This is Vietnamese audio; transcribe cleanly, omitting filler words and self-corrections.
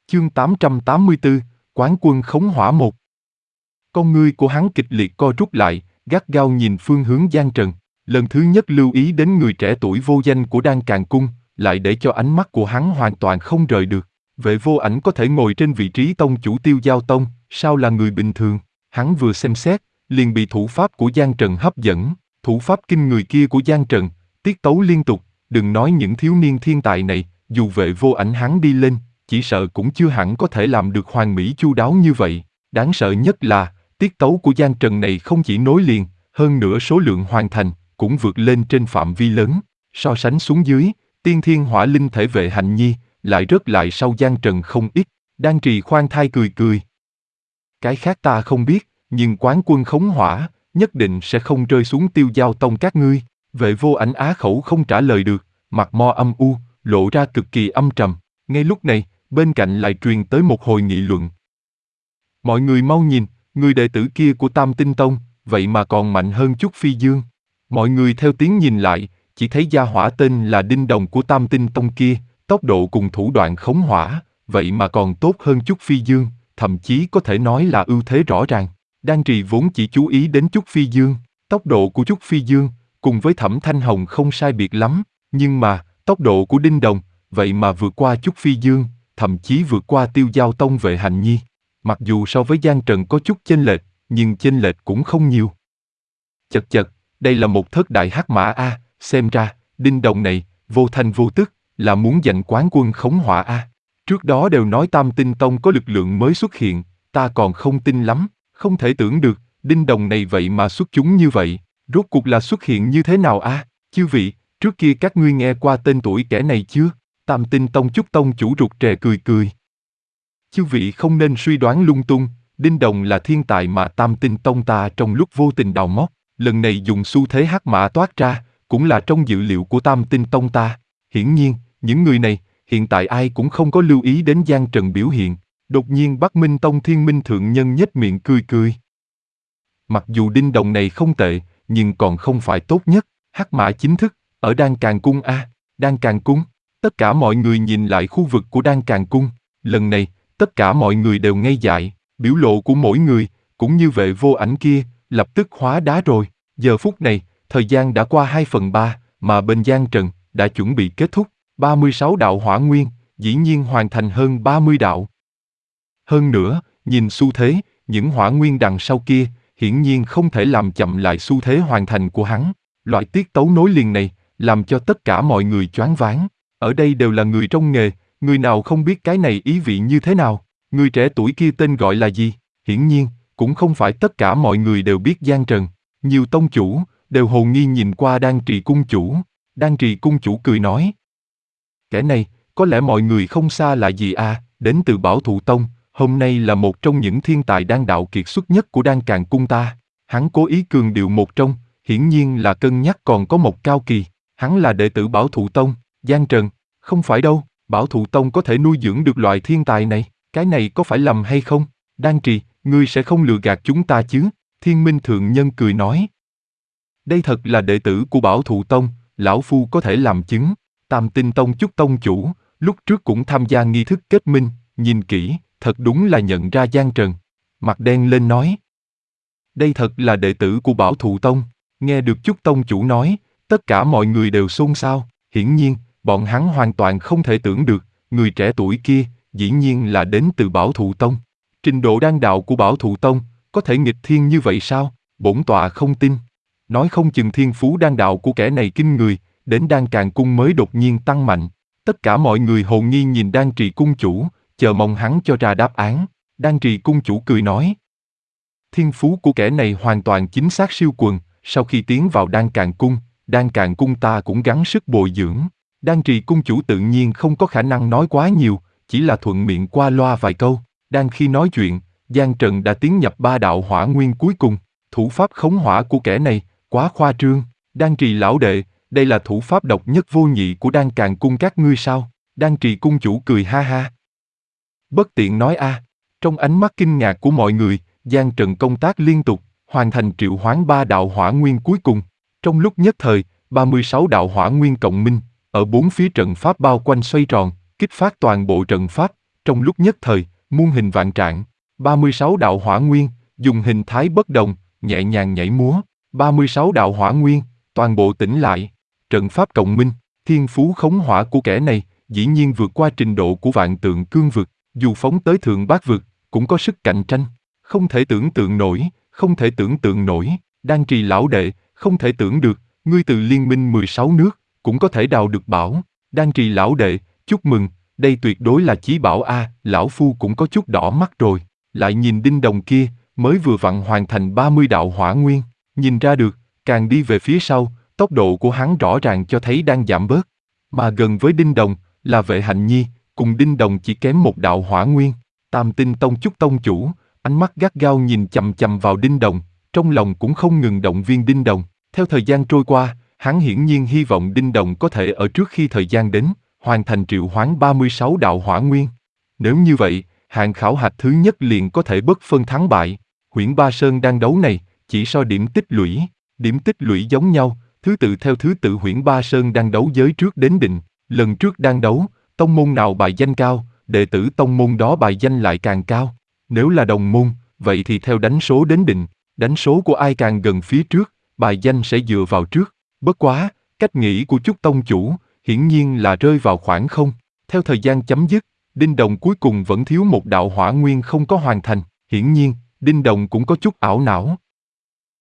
Chương 884, Quán quân khống hỏa 1. Con ngươi của hắn kịch liệt co rút lại, gắt gao nhìn phương hướng Giang Trần. Lần thứ nhất lưu ý đến người trẻ tuổi vô danh của Đan Càn Cung, lại để cho ánh mắt của hắn hoàn toàn không rời được. Vệ Vô Ảnh có thể ngồi trên vị trí tông chủ Tiêu Giao Tông, sao là người bình thường? Hắn vừa xem xét, liền bị thủ pháp của Giang Trần hấp dẫn. Thủ pháp kinh người kia của Giang Trần, tiết tấu liên tục, đừng nói những thiếu niên thiên tài này, dù Vệ Vô Ảnh hắn đi lên, chỉ sợ cũng chưa hẳn có thể làm được hoàn mỹ chu đáo như vậy. Đáng sợ nhất là, tiết tấu của Giang Trần này không chỉ nối liền, hơn nữa số lượng hoàn thành, cũng vượt lên trên phạm vi lớn. So sánh xuống dưới, tiên thiên hỏa linh thể vệ Hạnh Nhi, lại rớt lại sau Giang Trần không ít. Đan Trì khoan thai cười cười. Cái khác ta không biết, nhưng quán quân khống hỏa, nhất định sẽ không rơi xuống Tiêu Giao Tông các ngươi. Vệ Vô Ảnh á khẩu không trả lời được, mặt mo âm u, lộ ra cực kỳ âm trầm. Ngay lúc này, bên cạnh lại truyền tới một hồi nghị luận. Mọi người mau nhìn, người đệ tử kia của Tam Tinh Tông, vậy mà còn mạnh hơn Chúc Phi Dương. Mọi người theo tiếng nhìn lại, chỉ thấy gia hỏa tên là Đinh Đồng của Tam Tinh Tông kia, tốc độ cùng thủ đoạn khống hỏa, vậy mà còn tốt hơn Chúc Phi Dương, thậm chí có thể nói là ưu thế rõ ràng. Đan Trì vốn chỉ chú ý đến Chúc Phi Dương, tốc độ của Chúc Phi Dương, cùng với Thẩm Thanh Hồng không sai biệt lắm, nhưng mà, tốc độ của Đinh Đồng, vậy mà vượt qua Chúc Phi Dương, thậm chí vượt qua Tiêu Giao Tông vệ Hạnh Nhi. Mặc dù so với Giang Trần có chút chênh lệch, nhưng chênh lệch cũng không nhiều. Chật chật, đây là một thất đại hắc mã a, xem ra, Đinh Đồng này, vô thanh vô tức, là muốn giành quán quân khống hỏa a. Trước đó đều nói Tam Tinh Tông có lực lượng mới xuất hiện, ta còn không tin lắm, không thể tưởng được, Đinh Đồng này vậy mà xuất chúng như vậy, rốt cuộc là xuất hiện như thế nào a? Chư vị, trước kia các ngươi nghe qua tên tuổi kẻ này chưa? Tam Tinh Tông Chúc Tông chủ rụt rè cười cười. Chư vị không nên suy đoán lung tung, Đinh Đồng là thiên tài mà Tam Tinh Tông ta trong lúc vô tình đào móc, lần này dùng xu thế hắc mã toát ra, cũng là trong dự liệu của Tam Tinh Tông ta. Hiển nhiên, những người này, hiện tại ai cũng không có lưu ý đến Giang Trần biểu hiện. Đột nhiên Bắc Minh Tông Thiên Minh thượng nhân nhếch miệng cười cười. Mặc dù Đinh Đồng này không tệ, nhưng còn không phải tốt nhất. Hắc mã chính thức, ở Đan Càn Cung a. Đan Càn Cung. Tất cả mọi người nhìn lại khu vực của Đan Càn Cung. Lần này, tất cả mọi người đều ngây dại, biểu lộ của mỗi người, cũng như Vệ Vô Ảnh kia, lập tức hóa đá rồi. Giờ phút này, thời gian đã qua 2/3, mà bên Giang Trần, đã chuẩn bị kết thúc. 36 đạo hỏa nguyên, dĩ nhiên hoàn thành hơn 30 đạo. Hơn nữa, nhìn xu thế, những hỏa nguyên đằng sau kia, hiển nhiên không thể làm chậm lại xu thế hoàn thành của hắn. Loại tiết tấu nối liền này, làm cho tất cả mọi người choáng váng. Ở đây đều là người trong nghề, người nào không biết cái này ý vị như thế nào. Người trẻ tuổi kia tên gọi là gì? Hiển nhiên, cũng không phải tất cả mọi người đều biết Giang Trần. Nhiều tông chủ, đều hồ nghi nhìn qua Đan Trì cung chủ. Đan Trì cung chủ cười nói. Kẻ này, có lẽ mọi người không xa lạ gì à, đến từ Bảo Thụ Tông, hôm nay là một trong những thiên tài đan đạo kiệt xuất nhất của Đan Càn Cung ta. Hắn cố ý cường điệu một trong, hiển nhiên là cân nhắc còn có một cao kỳ. Hắn là đệ tử Bảo Thụ Tông, Giang Trần, không phải đâu, Bảo Thụ Tông có thể nuôi dưỡng được loại thiên tài này, cái này có phải lầm hay không? Đan Trì, ngươi sẽ không lừa gạt chúng ta chứ? Thiên Minh thượng nhân cười nói. Đây thật là đệ tử của Bảo Thụ Tông, lão phu có thể làm chứng. Tam Tinh Tông Chúc Tông chủ, lúc trước cũng tham gia nghi thức kết minh, nhìn kỹ, thật đúng là nhận ra Giang Trần. Mặt đen lên nói. Đây thật là đệ tử của Bảo Thụ Tông. Nghe được Chúc Tông chủ nói, tất cả mọi người đều xôn xao. Hiển nhiên, bọn hắn hoàn toàn không thể tưởng được, người trẻ tuổi kia, dĩ nhiên là đến từ Bảo Thụ Tông. Trình độ đan đạo của Bảo Thụ Tông, có thể nghịch thiên như vậy sao? Bổn tọa không tin. Nói không chừng thiên phú đan đạo của kẻ này kinh người, đến Đan Càn Cung mới đột nhiên tăng mạnh. Tất cả mọi người hồ nghi nhìn Đan Trì cung chủ, chờ mong hắn cho ra đáp án. Đan Trì cung chủ cười nói. Thiên phú của kẻ này hoàn toàn chính xác siêu quần, sau khi tiến vào Đan Càn Cung ta cũng gắng sức bồi dưỡng. Đan Trì cung chủ tự nhiên không có khả năng nói quá nhiều, chỉ là thuận miệng qua loa vài câu. Đang khi nói chuyện, Giang Trần đã tiến nhập 3 đạo hỏa nguyên cuối cùng. Thủ pháp khống hỏa của kẻ này, quá khoa trương. Đan Trì lão đệ, đây là thủ pháp độc nhất vô nhị của Đan Càn Cung các ngươi sao? Đan Trì cung chủ cười ha ha. Bất tiện nói a. Trong ánh mắt kinh ngạc của mọi người, Giang Trần công tác liên tục, hoàn thành triệu hoán 3 đạo hỏa nguyên cuối cùng. Trong lúc nhất thời, 36 đạo hỏa nguyên cộng minh, ở 4 phía trận pháp bao quanh xoay tròn, kích phát toàn bộ trận pháp, trong lúc nhất thời, muôn hình vạn trạng. 36 đạo hỏa nguyên, dùng hình thái bất đồng, nhẹ nhàng nhảy múa. 36 đạo hỏa nguyên, toàn bộ tỉnh lại. Trận pháp cộng minh, thiên phú khống hỏa của kẻ này, dĩ nhiên vượt qua trình độ của vạn tượng cương vực, dù phóng tới thượng bát vực, cũng có sức cạnh tranh. Không thể tưởng tượng nổi, không thể tưởng tượng nổi. Đan Trì lão đệ, không thể tưởng được, ngươi từ liên minh 16 nước, cũng có thể đào được bảo. Đan Trì lão đệ, chúc mừng, đây tuyệt đối là chí bảo a. Lão phu cũng có chút đỏ mắt rồi. Lại nhìn Đinh Đồng kia, mới vừa vặn hoàn thành 30 đạo hỏa nguyên, nhìn ra được, càng đi về phía sau, tốc độ của hắn rõ ràng cho thấy đang giảm bớt. Mà gần với Đinh Đồng, là Vệ Hạnh Nhi, cùng Đinh Đồng chỉ kém một đạo hỏa nguyên. Tam Tinh Tông Chúc tông chủ, ánh mắt gắt gao nhìn chằm chằm vào Đinh Đồng, trong lòng cũng không ngừng động viên Đinh Đồng. Theo thời gian trôi qua, hắn hiển nhiên hy vọng Đinh Đồng có thể ở trước khi thời gian đến, hoàn thành triệu hoán 36 đạo hỏa nguyên. Nếu như vậy, hạng khảo hạch thứ nhất liền có thể bất phân thắng bại. Huyễn Ba Sơn đang đấu này, chỉ so điểm tích lũy giống nhau, thứ tự theo thứ tự Huyễn Ba Sơn đang đấu giới trước đến định. Lần trước đang đấu, tông môn nào bài danh cao, đệ tử tông môn đó bài danh lại càng cao. Nếu là đồng môn, vậy thì theo đánh số đến định, đánh số của ai càng gần phía trước, bài danh sẽ dựa vào trước. Bất quá, cách nghĩ của Chúc tông chủ, hiển nhiên là rơi vào khoảng không. Theo thời gian chấm dứt, Đinh Đồng cuối cùng vẫn thiếu một đạo hỏa nguyên không có hoàn thành. Hiển nhiên, Đinh Đồng cũng có chút ảo não.